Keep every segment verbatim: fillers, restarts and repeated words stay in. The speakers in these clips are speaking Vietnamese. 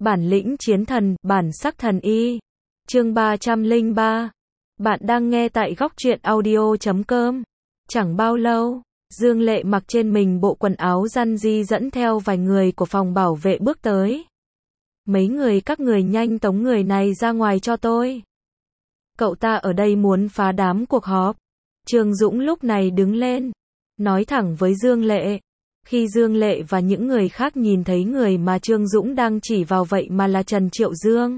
Bản lĩnh chiến thần, bản sắc thần y. Chương ba trăm lẻ ba. Bạn đang nghe tại góc truyện audio chấm com. Chẳng bao lâu, Dương Lệ mặc trên mình bộ quần áo răn ri dẫn theo vài người của phòng bảo vệ bước tới. Mấy người các người nhanh tống người này ra ngoài cho tôi. Cậu ta ở đây muốn phá đám cuộc họp. Trương Dũng lúc này đứng lên, nói thẳng với Dương Lệ. Khi Dương Lệ và những người khác nhìn thấy người mà Trương Dũng đang chỉ vào vậy mà là Trần Triệu Dương,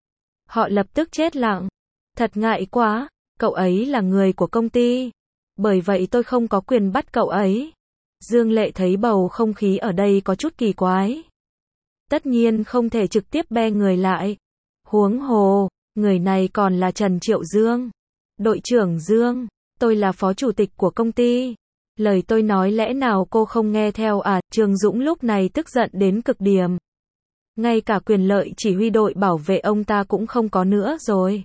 họ lập tức chết lặng. Thật ngại quá, cậu ấy là người của công ty, bởi vậy tôi không có quyền bắt cậu ấy. Dương Lệ thấy bầu không khí ở đây có chút kỳ quái. Tất nhiên không thể trực tiếp be người lại. Huống hồ, người này còn là Trần Triệu Dương. Đội trưởng Dương, tôi là phó chủ tịch của công ty. Lời tôi nói lẽ nào cô không nghe theo à? Trương Dũng lúc này tức giận đến cực điểm. Ngay cả quyền lợi chỉ huy đội bảo vệ ông ta cũng không có nữa rồi.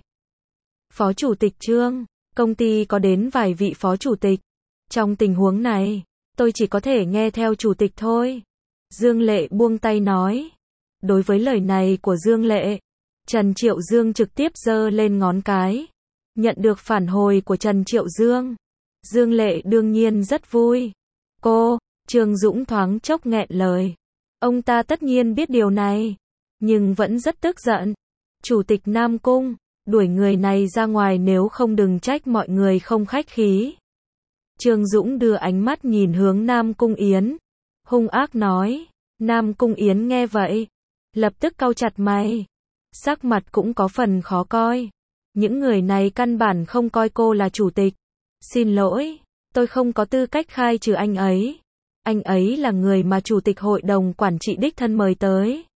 Phó chủ tịch Trương, công ty có đến vài vị phó chủ tịch. Trong tình huống này, tôi chỉ có thể nghe theo chủ tịch thôi. Dương Lệ buông tay nói. Đối với lời này của Dương Lệ, Trần Triệu Dương trực tiếp giơ lên ngón cái. Nhận được phản hồi của Trần Triệu Dương, Dương Lệ đương nhiên rất vui. Cô, Trương Dũng thoáng chốc nghẹn lời. Ông ta tất nhiên biết điều này, nhưng vẫn rất tức giận. Chủ tịch Nam Cung, đuổi người này ra ngoài nếu không đừng trách mọi người không khách khí. Trương Dũng đưa ánh mắt nhìn hướng Nam Cung Yến, hung ác nói. Nam Cung Yến nghe vậy, lập tức cau chặt mày, sắc mặt cũng có phần khó coi. Những người này căn bản không coi cô là chủ tịch. Xin lỗi, tôi không có tư cách khai trừ anh ấy. Anh ấy là người mà chủ tịch hội đồng quản trị đích thân mời tới.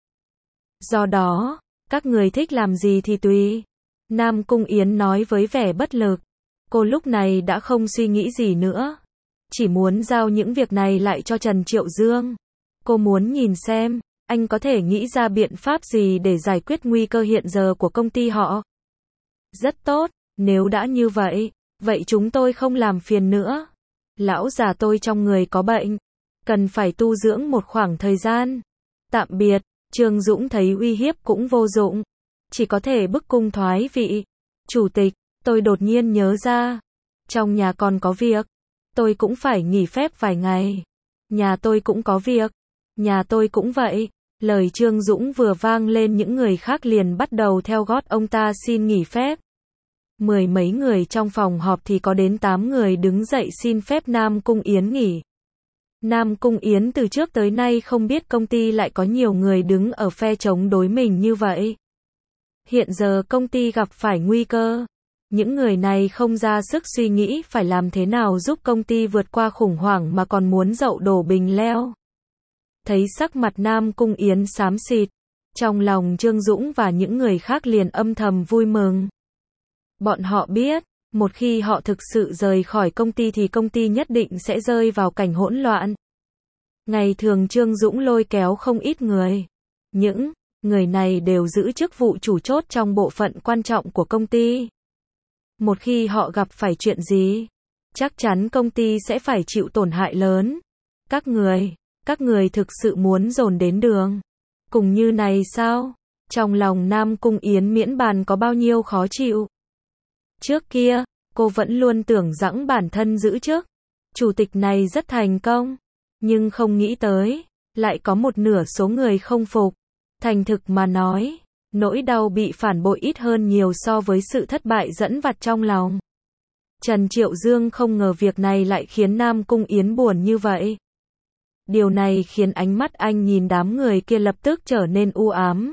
Do đó, các người thích làm gì thì tùy. Nam Cung Yến nói với vẻ bất lực. Cô lúc này đã không suy nghĩ gì nữa, chỉ muốn giao những việc này lại cho Trần Triệu Dương. Cô muốn nhìn xem, anh có thể nghĩ ra biện pháp gì để giải quyết nguy cơ hiện giờ của công ty họ. Rất tốt, nếu đã như vậy, vậy chúng tôi không làm phiền nữa. Lão già tôi trong người có bệnh, cần phải tu dưỡng một khoảng thời gian. Tạm biệt. Trương Dũng thấy uy hiếp cũng vô dụng, chỉ có thể bức cung thoái vị. Chủ tịch, tôi đột nhiên nhớ ra, trong nhà còn có việc, tôi cũng phải nghỉ phép vài ngày. Nhà tôi cũng có việc, nhà tôi cũng vậy. Lời Trương Dũng vừa vang lên những người khác liền bắt đầu theo gót ông ta xin nghỉ phép. Mười mấy người trong phòng họp thì có đến tám người đứng dậy xin phép Nam Cung Yến nghỉ. Nam Cung Yến từ trước tới nay không biết công ty lại có nhiều người đứng ở phe chống đối mình như vậy. Hiện giờ công ty gặp phải nguy cơ. Những người này không ra sức suy nghĩ phải làm thế nào giúp công ty vượt qua khủng hoảng mà còn muốn dậu đổ bình leo. Thấy sắc mặt Nam Cung Yến xám xịt, trong lòng Trương Dũng và những người khác liền âm thầm vui mừng. Bọn họ biết, một khi họ thực sự rời khỏi công ty thì công ty nhất định sẽ rơi vào cảnh hỗn loạn. Ngày thường Trương Dũng lôi kéo không ít người. Những người này đều giữ chức vụ chủ chốt trong bộ phận quan trọng của công ty. Một khi họ gặp phải chuyện gì, chắc chắn công ty sẽ phải chịu tổn hại lớn. Các người, các người thực sự muốn dồn đến đường cùng như này sao? Trong lòng Nam Cung Yến miễn bàn có bao nhiêu khó chịu. Trước kia, cô vẫn luôn tưởng rằng bản thân giữ chức chủ tịch này rất thành công, nhưng không nghĩ tới, lại có một nửa số người không phục. Thành thực mà nói, nỗi đau bị phản bội ít hơn nhiều so với sự thất bại dẫn vặt trong lòng. Trần Triệu Dương không ngờ việc này lại khiến Nam Cung Yến buồn như vậy. Điều này khiến ánh mắt anh nhìn đám người kia lập tức trở nên u ám.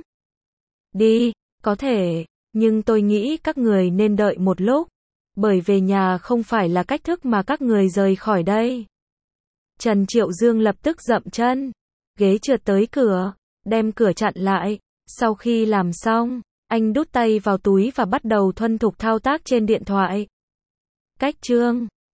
Đi, có thể, nhưng tôi nghĩ các người nên đợi một lúc, bởi về nhà không phải là cách thức mà các người rời khỏi đây. Trần Triệu Dương lập tức dậm chân, ghế trượt tới cửa, đem cửa chặn lại. Sau khi làm xong, anh đút tay vào túi và bắt đầu thuần thục thao tác trên điện thoại. Cách Trương